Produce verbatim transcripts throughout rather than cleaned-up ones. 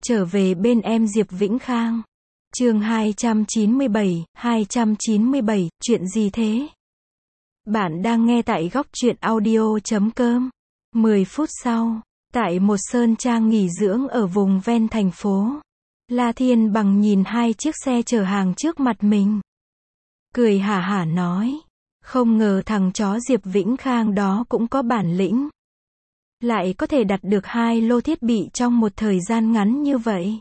Trở về bên em Diệp Vĩnh Khang. Chương hai trăm chín mươi bảy, hai trăm chín mươi bảy, chuyện gì thế? Bạn đang nghe tại góc truyện audio chấm com. mười phút sau, tại một sơn trang nghỉ dưỡng ở vùng ven thành phố, La Thiên Bằng nhìn hai chiếc xe chở hàng trước mặt mình. Cười hả hả nói, không ngờ thằng chó Diệp Vĩnh Khang đó cũng có bản lĩnh. Lại có thể đặt được hai lô thiết bị trong một thời gian ngắn như vậy.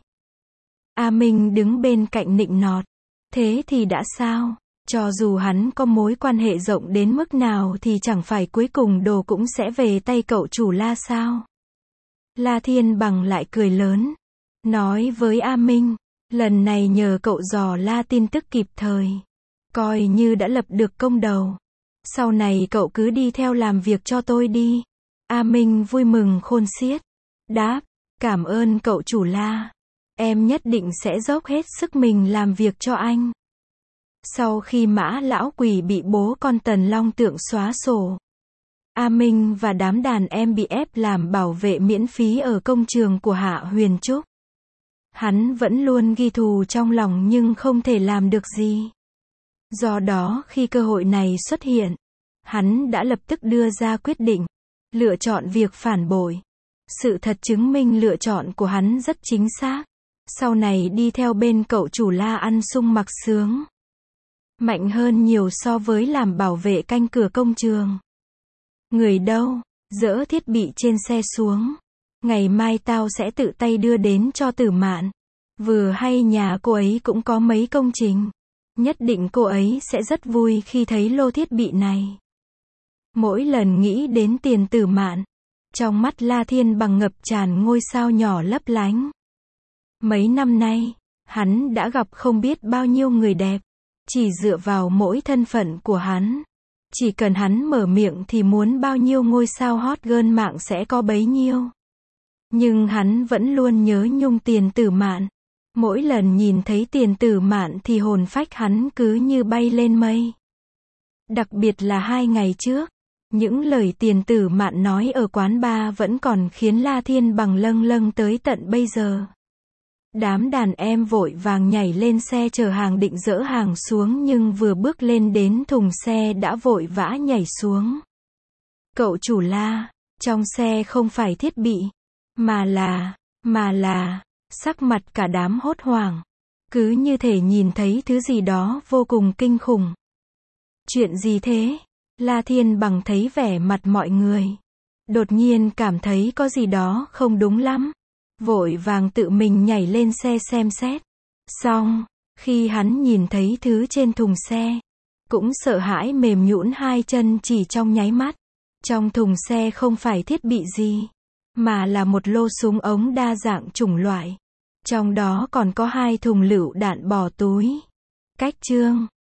A Minh đứng bên cạnh nịnh nọt. Thế thì đã sao? Cho dù hắn có mối quan hệ rộng đến mức nào thì chẳng phải cuối cùng đồ cũng sẽ về tay cậu chủ La sao? La Thiên Bằng lại cười lớn. Nói với A Minh, lần này nhờ cậu dò la tin tức kịp thời. Coi như đã lập được công đầu. Sau này cậu cứ đi theo làm việc cho tôi đi. A Minh vui mừng khôn xiết. Đáp, cảm ơn cậu chủ La. Em nhất định sẽ dốc hết sức mình làm việc cho anh. Sau khi Mã Lão Quỷ bị bố con Tần Long Tượng xóa sổ, A Minh và đám đàn em bị ép làm bảo vệ miễn phí ở công trường của Hạ Huyền Trúc. Hắn vẫn luôn ghi thù trong lòng nhưng không thể làm được gì. Do đó khi cơ hội này xuất hiện, hắn đã lập tức đưa ra quyết định, lựa chọn việc phản bội. Sự thật chứng minh lựa chọn của hắn rất chính xác. Sau này đi theo bên cậu chủ La ăn sung mặc sướng. Mạnh hơn nhiều so với làm bảo vệ canh cửa công trường. Người đâu? Dỡ thiết bị trên xe xuống. Ngày mai tao sẽ tự tay đưa đến cho Tử Mạn. Vừa hay nhà cô ấy cũng có mấy công trình. Nhất định cô ấy sẽ rất vui khi thấy lô thiết bị này. Mỗi lần nghĩ đến tiền Tử Mạn, trong mắt La Thiên Bằng ngập tràn ngôi sao nhỏ lấp lánh. Mấy năm nay, hắn đã gặp không biết bao nhiêu người đẹp. Chỉ dựa vào mỗi thân phận của hắn. Chỉ cần hắn mở miệng thì muốn bao nhiêu ngôi sao hot girl mạng sẽ có bấy nhiêu. Nhưng hắn vẫn luôn nhớ nhung tiền Tử Mạn. Mỗi lần nhìn thấy tiền Tử Mạn thì hồn phách hắn cứ như bay lên mây. Đặc biệt là hai ngày trước, những lời tiền Tử Mạn nói ở quán bar vẫn còn khiến La Thiên Bằng lâng lâng tới tận bây giờ. Đám đàn em vội vàng nhảy lên xe chở hàng định dỡ hàng xuống nhưng vừa bước lên đến thùng xe đã vội vã nhảy xuống. Cậu chủ La, trong xe không phải thiết bị, mà là, mà là, sắc mặt cả đám hốt hoảng. Cứ như thể nhìn thấy thứ gì đó vô cùng kinh khủng. Chuyện gì thế? La Thiên Bằng thấy vẻ mặt mọi người. Đột nhiên cảm thấy có gì đó không đúng lắm. Vội vàng tự mình nhảy lên xe xem xét. Xong, khi hắn nhìn thấy thứ trên thùng xe, cũng sợ hãi mềm nhũn hai chân chỉ trong nháy mắt. Trong thùng xe không phải thiết bị gì, mà là một lô súng ống đa dạng chủng loại. Trong đó còn có hai thùng lựu đạn bỏ túi. Cách chương